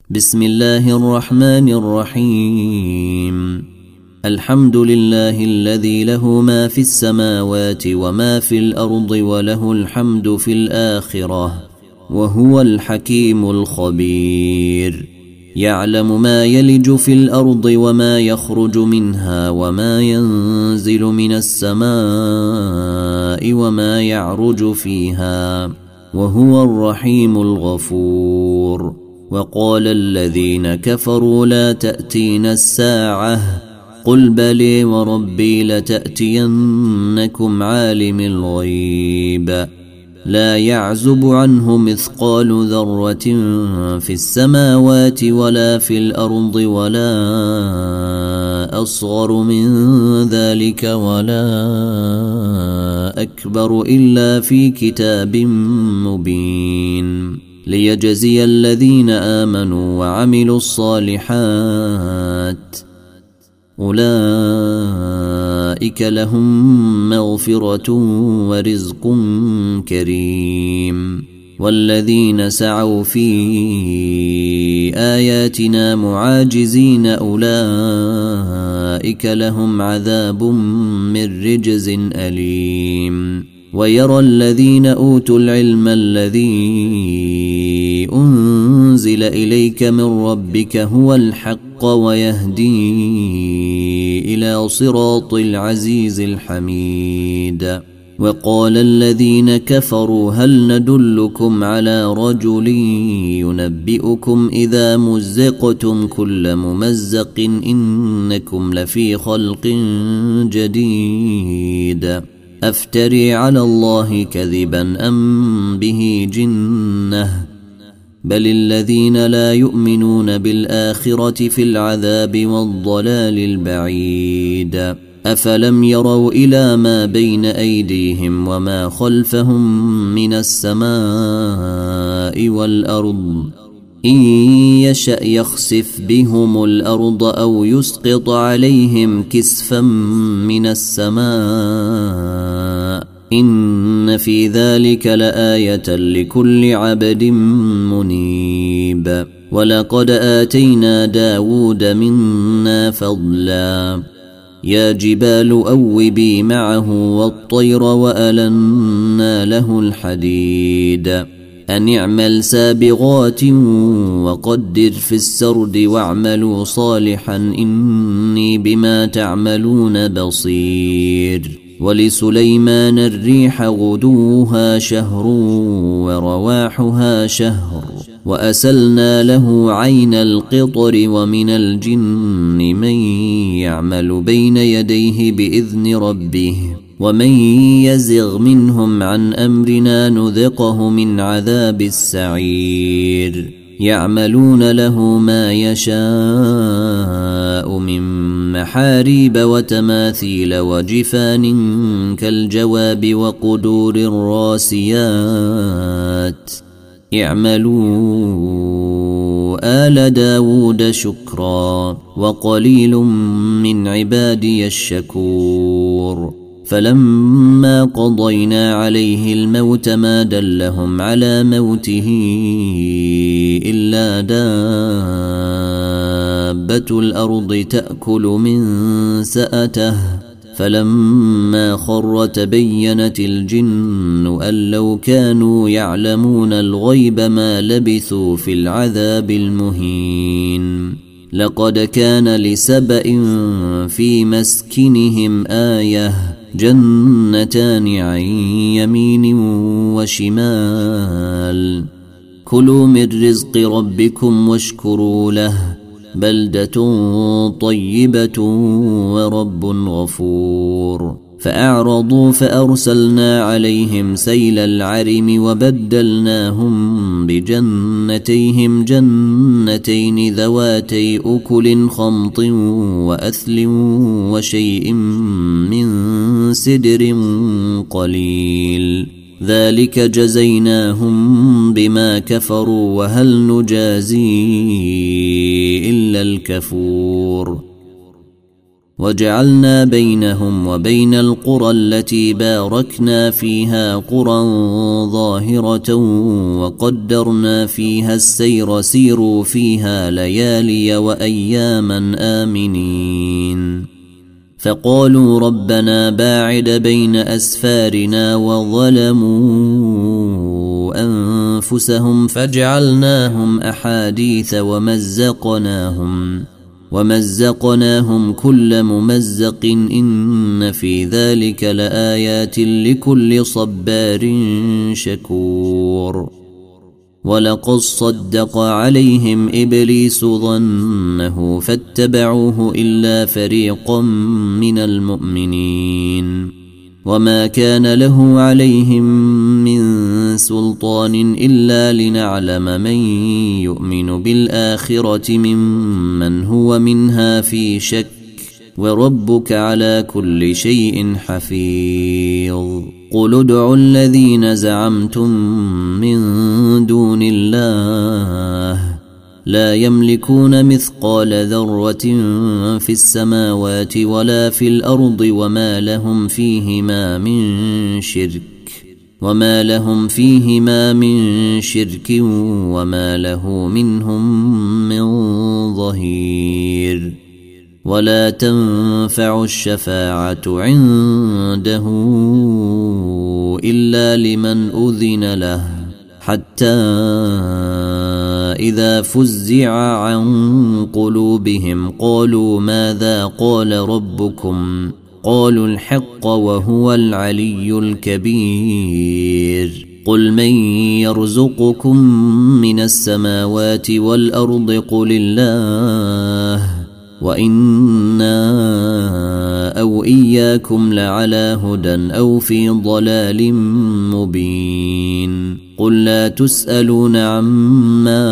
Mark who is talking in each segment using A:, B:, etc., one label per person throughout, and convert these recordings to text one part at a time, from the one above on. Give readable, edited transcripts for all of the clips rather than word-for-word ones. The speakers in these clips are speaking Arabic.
A: بسم الله الرحمن الرحيم. الحمد لله الذي له ما في السماوات وما في الأرض وله الحمد في الآخرة وهو الحكيم الخبير. يعلم ما يلج في الأرض وما يخرج منها وما ينزل من السماء وما يعرج فيها وهو الرحيم الغفور. وقال الذين كفروا لا تأتينا الساعة قل بلي وربي لتأتينكم عالم الغيب لا يعزب عنه مثقال ذرة في السماوات ولا في الأرض ولا أصغر من ذلك ولا أكبر إلا في كتاب مبين ليجزي الذين آمنوا وعملوا الصالحات أولئك لهم مغفرة ورزق كريم. والذين سعوا في آياتنا معاجزين أولئك لهم عذاب من رجز أليم. ويرى الذين أوتوا العلم الذي أنزل إليك من ربك هو الحق ويهدي إلى صراط العزيز الحميد. وقال الذين كفروا هل ندلكم على رجل ينبئكم إذا مزقتم كل ممزق إنكم لفي خلق جديد أفتري على الله كذبا أم به جنة بل الذين لا يؤمنون بالآخرة في العذاب والضلال البعيد. أفلم يروا إلى ما بين أيديهم وما خلفهم من السماء والأرض إن يشأ يخسف بهم الأرض أو يسقط عليهم كسفا من السماء إن في ذلك لآية لكل عبد منيب. ولقد آتينا داود منا فضلا يا جبال أوبي معه والطير وألنا له الحديد أن اعمل سابغات وقدر في السرد واعملوا صالحا إني بما تعملون بصير. ولسليمان الريح غدوها شهر ورواحها شهر وأسلنا له عين القطر ومن الجن من يعمل بين يديه بإذن ربه ومن يزغ منهم عن أمرنا نذقه من عذاب السعير. يعملون له ما يشاء من محاريب وتماثيل وجفان كالجواب وقدور الراسيات اعملوا آل داود شكرا وقليل من عبادي الشكور. فلما قضينا عليه الموت ما دلهم على موته إلا دابة الأرض تأكل من سأته فلما خر تبينت الجن أن لو كانوا يعلمون الغيب ما لبثوا في العذاب المهين. لقد كان لسبأ في مسكنهم آية جنتان عن يمين وشمال كلوا من رزق ربكم واشكروا له بلدة طيبة ورب غفور. فأعرضوا فأرسلنا عليهم سيل العرم وبدلناهم بجنتيهم جنتين ذواتي أكل خمط وأثل وشيء من سدر قليل ذلك جزيناهم بما كفروا وهل نجازي إلا الكفور. وجعلنا بينهم وبين القرى التي باركنا فيها قرى ظاهرة وقدرنا فيها السير سيروا فيها ليالي وأياما آمنين فقالوا ربنا باعد بين أسفارنا وظلموا أنفسهم فجعلناهم أحاديث ومزقناهم كل ممزق إن في ذلك لآيات لكل صبار شكور ولقد صدق عليهم إبليس ظنه فاتبعوه إلا فريقا من المؤمنين وما كان له عليهم من سلطان إلا لنعلم من يؤمن بالآخرة ممن هو منها في شك وربك على كل شيء حفيظ قل ادعوا الذين زعمتم من دون الله لا يملكون مثقال ذرة في السماوات ولا في الأرض وما لهم فيهما من شرك وما له منهم من ظهير ولا تنفع الشفاعة عنده إلا لمن أذن له حتى إذا فزع عن قلوبهم قالوا ماذا قال ربكم قالوا الحق وهو العلي الكبير قل من يرزقكم من السماوات والأرض قل الله وإنا أو إياكم لعلى هدى أو في ضلال مبين قل لا تسألون عما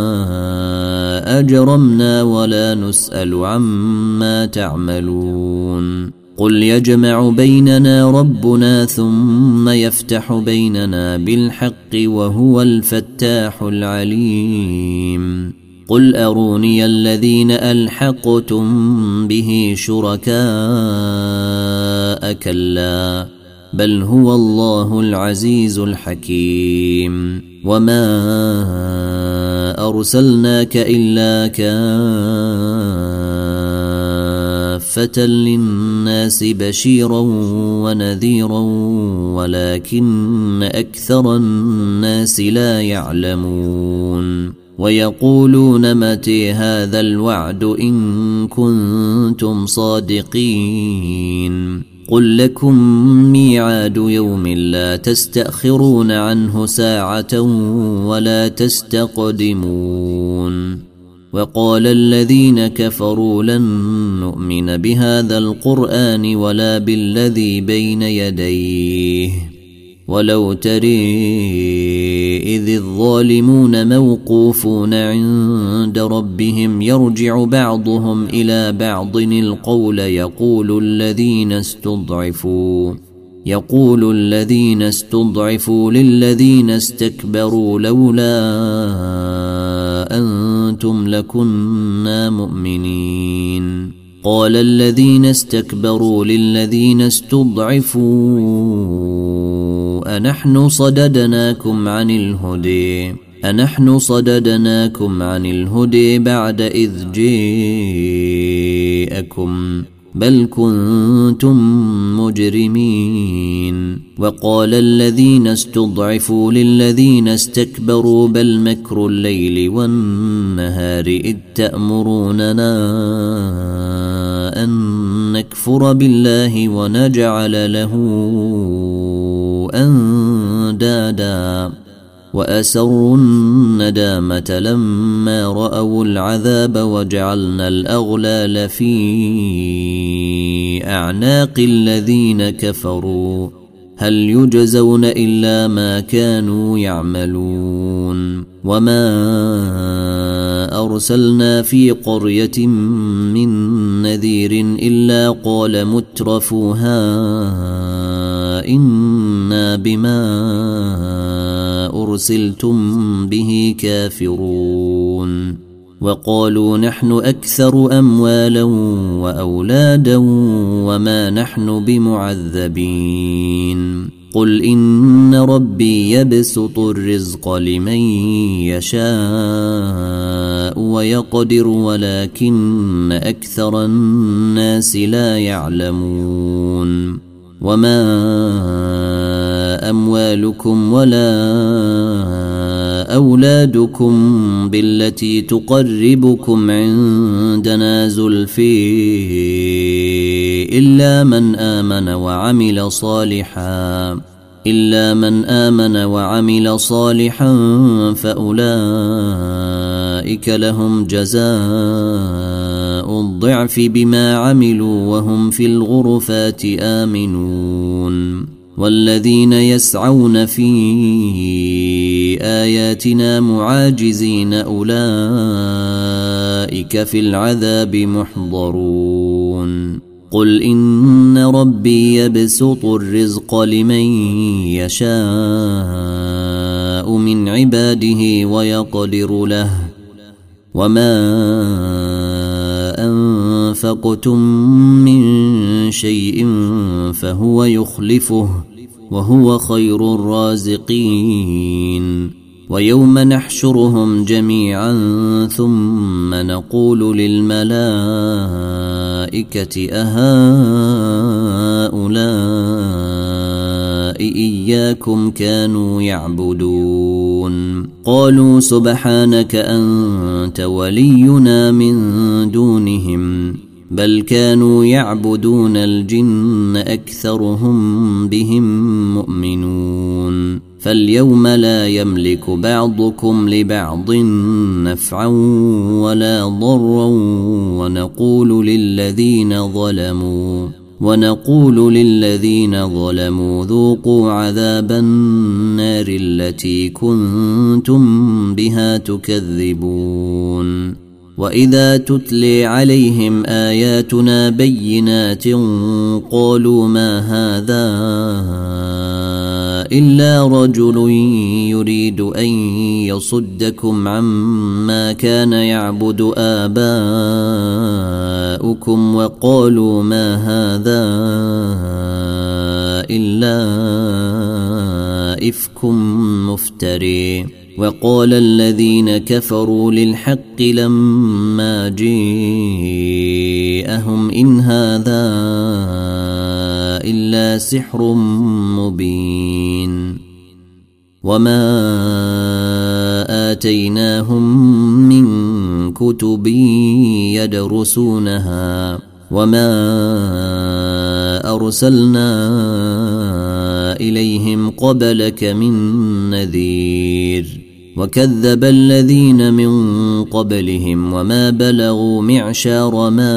A: أجرمنا ولا نسأل عما تعملون قل يجمع بيننا ربنا ثم يفتح بيننا بالحق وهو الفتاح العليم قل أروني الذين ألحقتم به شركاء كلا بل هو الله العزيز الحكيم وما أرسلناك إلا كافة للناس بشيرا ونذيرا ولكن أكثر الناس لا يعلمون ويقولون متى هذا الوعد إن كنتم صادقين قل لكم ميعاد يوم لا تستأخرون عنه ساعة ولا تستقدمون وقال الذين كفروا لن نؤمن بهذا القرآن ولا بالذي بين يديه ولو تري إذ الظالمون موقوفون عند ربهم يرجع بعضهم إلى بعض القول يقول الذين استضعفوا للذين استكبروا لولا أنتم لكنا مؤمنين قال الذين استكبروا للذين استضعفوا أنحن صددناكم عن الهدى بعد إذ جاءكم بل كنتم مجرمين وقال الذين استضعفوا للذين استكبروا بل مكر الليل والنهار إذ تأمروننا أن نكفر بالله ونجعل له أندادا وأسروا الندامة لما رأوا العذاب وجعلنا الأغلال في أعناق الذين كفروا هل يجزون إلا ما كانوا يعملون وما أرسلنا في قرية من نذير إلا قال مترفوها إنا بما أرسلتم به كافرون وقالوا نحن أكثر أموالا وأولادا وما نحن بمعذبين قل إن ربي يبسط الرزق لمن يشاء ويقدر ولكن أكثر الناس لا يعلمون وما أموالكم ولا أولادكم بالتي تقربكم عندنا زلفي إلا من آمن وعمل صالحا فأولئك لهم جزاء الضعف بما عملوا وهم في الغرفات آمنون والذين يسعون في آياتنا معاجزين أولئك في العذاب محضرون قل إن ربي يبسط الرزق لمن يشاء من عباده ويقدر له وما أنفقتم من شيء فهو يخلفه وهو خير الرازقين ويوم نحشرهم جميعا ثم نقول للملائكة أهؤلاء إياكم كانوا يعبدون قالوا سبحانك أنت ولينا من دونهم بل كانوا يعبدون الجن أكثرهم بهم مؤمنون فاليوم لا يملك بعضكم لبعض نفعا ولا ضرا ونقول للذين ظلموا ذوقوا عذاب النار التي كنتم بها تكذبون وإذا تتلي عليهم آياتنا بينات قالوا ما هذا إلا رجل يريد أن يصدكم عما كان يعبد آباؤكم وقالوا ما هذا إلا إفك مفتري وقال الذين كفروا للحق لما جاءهم إن هذا إلا سحر مبين وما آتيناهم من كتب يدرسونها وما أرسلنا إليهم قبلك من نذير وكذب الذين من قبلهم وما بلغوا معشار ما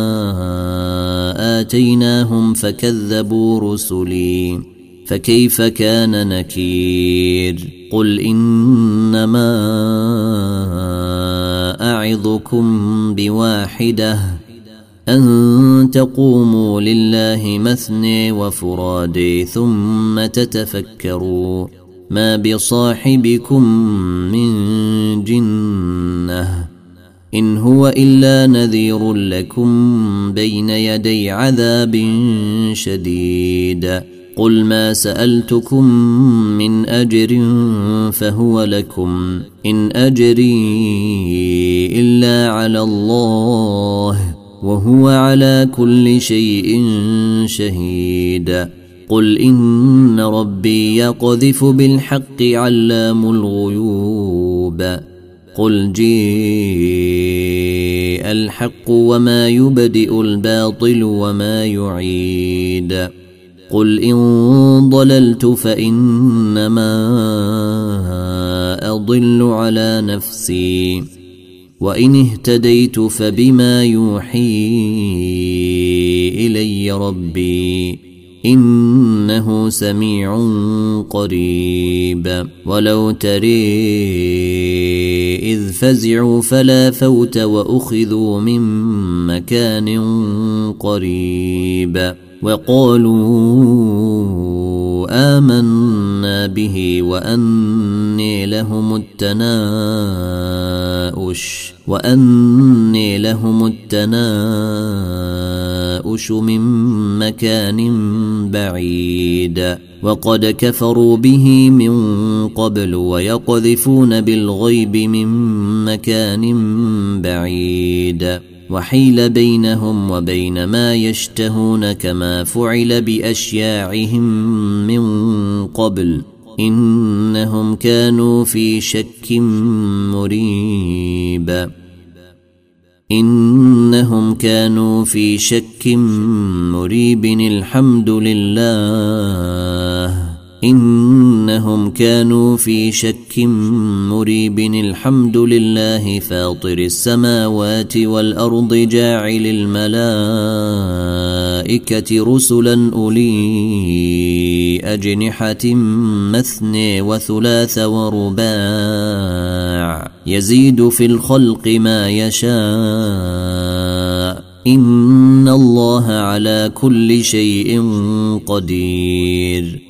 A: آتيناهم فكذبوا رسلي فكيف كان نكير قل إنما أعظكم بواحدة أن تقوموا لله مثني وفرادي ثم تتفكروا ما بصاحبكم من جنة إن هو إلا نذير لكم بين يدي عذاب شديد قل ما سألتكم من أجر فهو لكم إن أجري إلا على الله وهو على كل شيء شهيد قل إن ربي يقذف بالحق علام الغيوب قل جاء الحق وما يبدئ الباطل وما يعيد قل إن ضللت فإنما أضل على نفسي وإن اهتديت فبما يوحي إلي ربي إنه سميع قريب ولو تري إذ فزعوا فلا فوت وأخذوا من مكان قريب وقالوا آمنا أمرنا به وأني لهم التناؤش من مكان بعيد وقد كفروا به من قبل ويقذفون بالغيب من مكان بعيد وحيل بينهم وبين ما يشتهون كما فعل بأشياعهم من قبل إنهم كانوا في شك مريب الحمد لله فاطر السماوات والأرض جاعل الملائكة رسلا أولي أجنحة مثني وثلاث ورباع يزيد في الخلق ما يشاء إن الله على كل شيء قدير